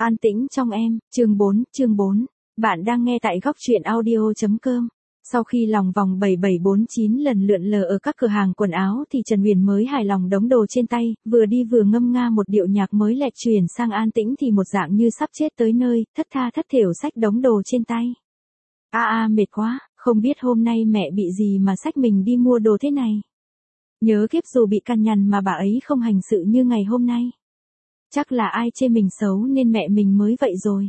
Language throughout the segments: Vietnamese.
An tĩnh trong em, chương 4. Bạn đang nghe tại góc truyện audio.com. Sau khi lòng vòng 7749 lần lượn lờ ở các cửa hàng quần áo thì Trần Huyền mới hài lòng đống đồ trên tay, vừa đi vừa ngâm nga một điệu nhạc mới lẹt chuyển sang An tĩnh thì một dạng như sắp chết tới nơi, thất tha thất thểu xách đống đồ trên tay. Mệt quá, không biết hôm nay mẹ bị gì mà xách mình đi mua đồ thế này. Nhớ kiếp dù bị cằn nhằn mà bà ấy không hành sự như ngày hôm nay. Chắc là ai chê mình xấu nên mẹ mình mới vậy rồi.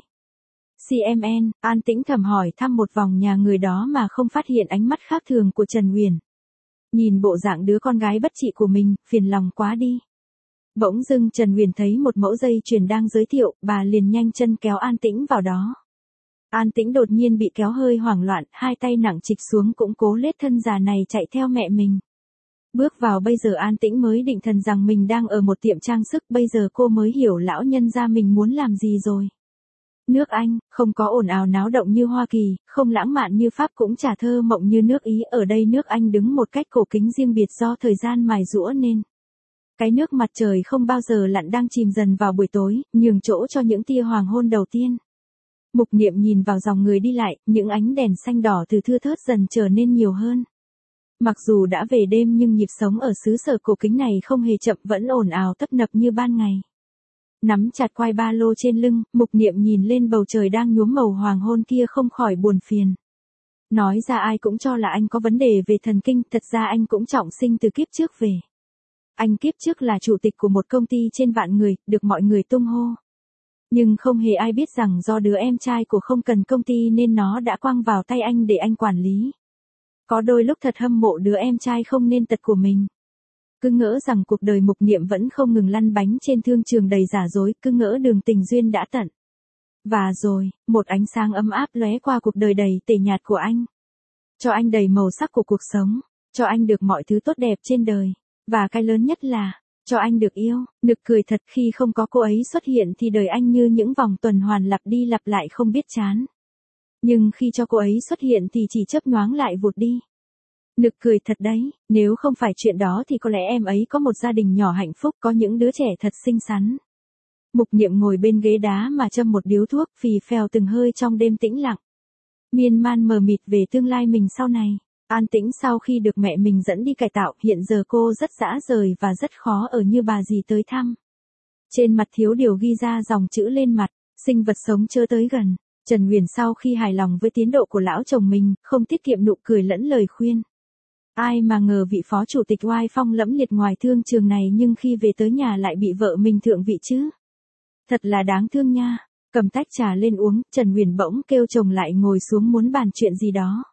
CMN, An tĩnh thầm hỏi thăm một vòng nhà người đó mà không phát hiện ánh mắt khác thường của Trần Huyền. Nhìn bộ dạng đứa con gái bất trị của mình, phiền lòng quá đi. Bỗng dưng Trần Huyền thấy một mẫu dây chuyền đang giới thiệu, bà liền nhanh chân kéo An tĩnh vào đó. An tĩnh đột nhiên bị kéo hơi hoảng loạn, hai tay nặng trịch xuống cũng cố lết thân già này chạy theo mẹ mình. Bước vào bây giờ An tĩnh mới định thần rằng mình đang ở một tiệm trang sức, bây giờ cô mới hiểu lão nhân gia mình muốn làm gì rồi. Nước Anh, không có ồn ào náo động như Hoa Kỳ, không lãng mạn như Pháp cũng chả thơ mộng như nước Ý, ở đây nước Anh đứng một cách cổ kính riêng biệt do thời gian mài giũa nên. Cái nước mặt trời không bao giờ lặn đang chìm dần vào buổi tối, nhường chỗ cho những tia hoàng hôn đầu tiên. Mục Niệm nhìn vào dòng người đi lại, những ánh đèn xanh đỏ từ thưa thớt dần trở nên nhiều hơn. Mặc dù đã về đêm nhưng nhịp sống ở xứ sở cổ kính này không hề chậm, vẫn ồn ào tấp nập như ban ngày. Nắm chặt quai ba lô trên lưng, Mục Niệm nhìn lên bầu trời đang nhuốm màu hoàng hôn kia không khỏi buồn phiền. Nói ra ai cũng cho là anh có vấn đề về thần kinh, thật ra anh cũng trọng sinh từ kiếp trước về. Anh kiếp trước là chủ tịch của một công ty trên vạn người, được mọi người tung hô. Nhưng không hề ai biết rằng do đứa em trai của không cần công ty nên nó đã quăng vào tay anh để anh quản lý. Có đôi lúc thật hâm mộ đứa em trai không nên tật của mình. Cứ ngỡ rằng cuộc đời Mục Niệm vẫn không ngừng lăn bánh trên thương trường đầy giả dối, cứ ngỡ đường tình duyên đã tận. Và rồi, một ánh sáng ấm áp lóe qua cuộc đời đầy tẻ nhạt của anh. Cho anh đầy màu sắc của cuộc sống, cho anh được mọi thứ tốt đẹp trên đời. Và cái lớn nhất là, cho anh được yêu. Nực cười thật, khi không có cô ấy xuất hiện thì đời anh như những vòng tuần hoàn lặp đi lặp lại không biết chán. Nhưng khi cho cô ấy xuất hiện thì chỉ chớp nhoáng lại vụt đi. Nực cười thật đấy, nếu không phải chuyện đó thì có lẽ em ấy có một gia đình nhỏ hạnh phúc, có những đứa trẻ thật xinh xắn. Mục Niệm ngồi bên ghế đá mà châm một điếu thuốc, phì phèo từng hơi trong đêm tĩnh lặng. Miên man mờ mịt về tương lai mình sau này. An tĩnh sau khi được mẹ mình dẫn đi cải tạo, hiện giờ cô rất dã rời và rất khó ở như bà dì tới thăm. Trên mặt thiếu điều ghi ra dòng chữ lên mặt, sinh vật sống chớ tới gần. Trần Huyền sau khi hài lòng với tiến độ của lão chồng mình, không tiết kiệm nụ cười lẫn lời khuyên. Ai mà ngờ vị phó chủ tịch oai phong lẫm liệt ngoài thương trường này nhưng khi về tới nhà lại bị vợ mình thượng vị chứ. Thật là đáng thương nha. Cầm tách trà lên uống, Trần Huyền bỗng kêu chồng lại ngồi xuống muốn bàn chuyện gì đó.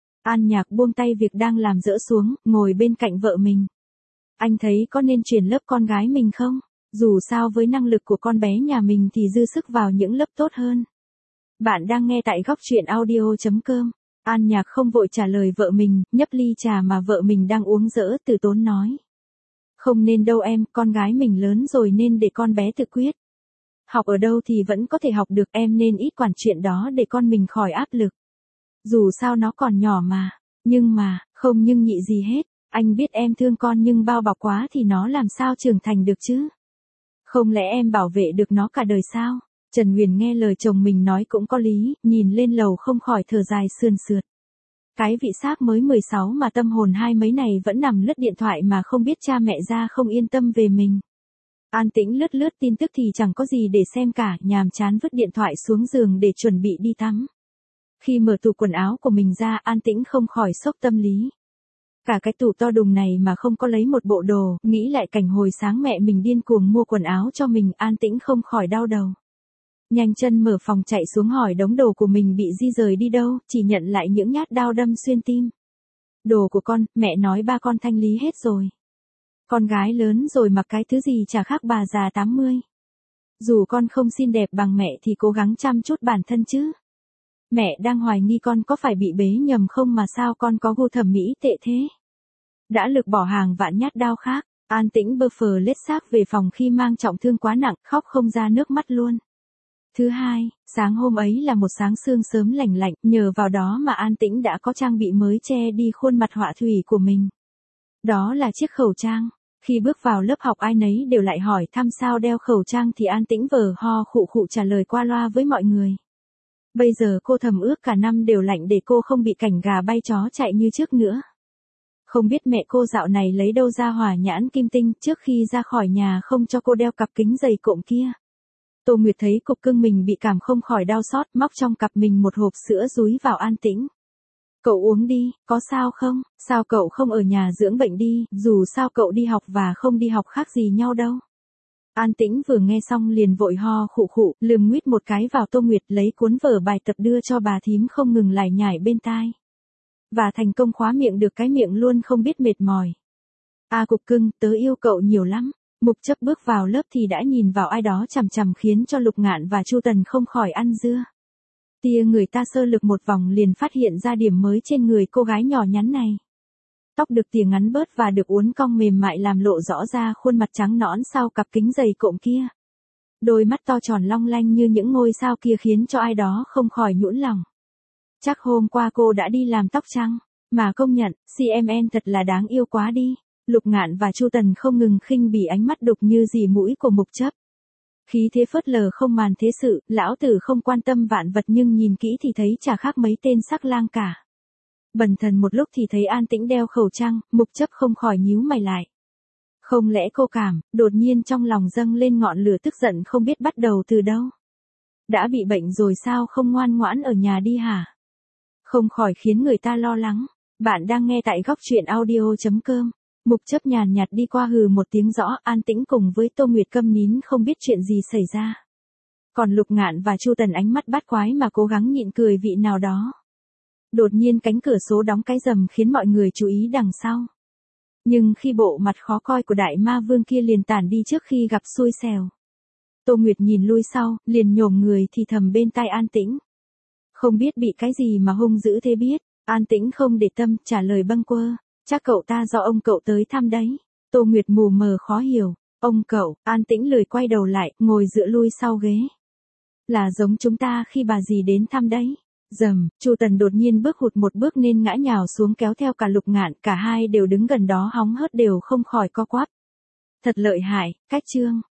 An Nhạc buông tay việc đang làm dỡ xuống, ngồi bên cạnh vợ mình. Anh thấy có nên chuyển lớp con gái mình không? Dù sao với năng lực của con bé nhà mình thì dư sức vào những lớp tốt hơn. Bạn đang nghe tại góc truyện audio.com. An Nhạc không vội trả lời vợ mình, nhấp ly trà mà vợ mình đang uống dỡ, từ tốn nói. Không nên đâu em, con gái mình lớn rồi nên để con bé tự quyết. Học ở đâu thì vẫn có thể học được, em nên ít quản chuyện đó để con mình khỏi áp lực. Dù sao nó còn nhỏ mà, không nhưng nhị gì hết, anh biết em thương con nhưng bao bọc quá thì nó làm sao trưởng thành được chứ? Không lẽ em bảo vệ được nó cả đời sao? Trần Huyền nghe lời chồng mình nói cũng có lý, nhìn lên lầu không khỏi thở dài sườn sượt. Cái vị xác mới 16 mà tâm hồn hai mấy này vẫn nằm lướt điện thoại mà không biết cha mẹ ra không yên tâm về mình. An tĩnh lướt tin tức thì chẳng có gì để xem cả, nhàm chán vứt điện thoại xuống giường để chuẩn bị đi tắm. Khi mở tủ quần áo của mình ra, An tĩnh không khỏi sốc tâm lý. Cả cái tủ to đùng này mà không có lấy một bộ đồ, nghĩ lại cảnh hồi sáng mẹ mình điên cuồng mua quần áo cho mình, An tĩnh không khỏi đau đầu. Nhanh chân mở phòng chạy xuống hỏi đống đồ của mình bị di rời đi đâu, chỉ nhận lại những nhát đao đâm xuyên tim. Đồ của con, mẹ nói ba con thanh lý hết rồi. Con gái lớn rồi mặc cái thứ gì chả khác bà già 80. Dù con không xinh đẹp bằng mẹ thì cố gắng chăm chút bản thân chứ. Mẹ đang hoài nghi con có phải bị bế nhầm không mà sao con có gu thẩm mỹ tệ thế. Đã lực bỏ hàng vạn nhát đao khác, An tĩnh bơ phờ lết xác về phòng khi mang trọng thương quá nặng, khóc không ra nước mắt luôn. Thứ hai, sáng hôm ấy là một sáng sương sớm lành lạnh, nhờ vào đó mà An tĩnh đã có trang bị mới che đi khuôn mặt họa thủy của mình. Đó là chiếc khẩu trang. Khi bước vào lớp học ai nấy đều lại hỏi thăm sao đeo khẩu trang thì an tĩnh vờ ho khụ khụ trả lời qua loa với mọi người. Bây giờ cô thầm ước cả năm đều lạnh để cô không bị cảnh gà bay chó chạy như trước nữa. Không biết mẹ cô dạo này lấy đâu ra hỏa nhãn kim tinh trước khi ra khỏi nhà không cho cô đeo cặp kính dày cộm kia. Tô Nguyệt thấy cục cưng mình bị cảm không khỏi đau xót, móc trong cặp mình một hộp sữa dúi vào an tĩnh. Cậu uống đi, có sao không? Sao cậu không ở nhà dưỡng bệnh đi, dù sao cậu đi học và không đi học khác gì nhau đâu. An tĩnh vừa nghe xong liền vội ho khụ khụ, lườm nguýt một cái vào Tô Nguyệt lấy cuốn vở bài tập đưa cho bà thím không ngừng lải nhải bên tai. Và thành công khóa miệng được cái miệng luôn không biết mệt mỏi. Cục cưng, tớ yêu cậu nhiều lắm. Mục Chấp bước vào lớp thì đã nhìn vào ai đó chằm chằm khiến cho Lục Ngạn và Chu Tần không khỏi ăn dưa. Tia người ta sơ lược một vòng liền phát hiện ra điểm mới trên người cô gái nhỏ nhắn này. Tóc được tỉa ngắn bớt và được uốn cong mềm mại làm lộ rõ ra khuôn mặt trắng nõn sau cặp kính dày cộm kia. Đôi mắt to tròn long lanh như những ngôi sao kia khiến cho ai đó không khỏi nhũn lòng. Chắc hôm qua cô đã đi làm tóc chăng? Mà công nhận, CMN thật là đáng yêu quá đi. Lục Ngạn và Chu Tần không ngừng khinh bỉ ánh mắt đục như dì mũi của Mục Chấp. Khí thế phớt lờ không màn thế sự, lão tử không quan tâm vạn vật nhưng nhìn kỹ thì thấy chả khác mấy tên sắc lang cả. Bần thần một lúc thì thấy an tĩnh đeo khẩu trang, Mục Chấp không khỏi nhíu mày lại. Không lẽ cô cảm, đột nhiên trong lòng dâng lên ngọn lửa tức giận không biết bắt đầu từ đâu. Đã bị bệnh rồi sao không ngoan ngoãn ở nhà đi hả? Không khỏi khiến người ta lo lắng. Bạn đang nghe tại góc truyện audio.com. Mục Chấp nhàn nhạt đi qua hừ một tiếng rõ, an tĩnh cùng với Tô Nguyệt câm nín không biết chuyện gì xảy ra. Còn Lục Ngạn và Chu Tần ánh mắt bắt quái mà cố gắng nhịn cười vị nào đó. Đột nhiên cánh cửa số đóng cái rầm khiến mọi người chú ý đằng sau. Nhưng khi bộ mặt khó coi của đại ma vương kia liền tản đi trước khi gặp xui xẻo. Tô Nguyệt nhìn lui sau, liền nhổm người thì thầm bên tai an tĩnh. Không biết bị cái gì mà hung dữ thế biết, an tĩnh không để tâm trả lời bâng quơ. Chắc cậu ta do ông cậu tới thăm đấy. Tô Nguyệt mù mờ khó hiểu. Ông cậu, an tĩnh lười quay đầu lại, ngồi dựa lui sau ghế. Là giống chúng ta khi bà dì đến thăm đấy. Dầm, Chu Tần đột nhiên bước hụt một bước nên ngã nhào xuống kéo theo cả Lục Ngạn, cả hai đều đứng gần đó hóng hớt đều không khỏi co quắp. Thật lợi hại, cách chương.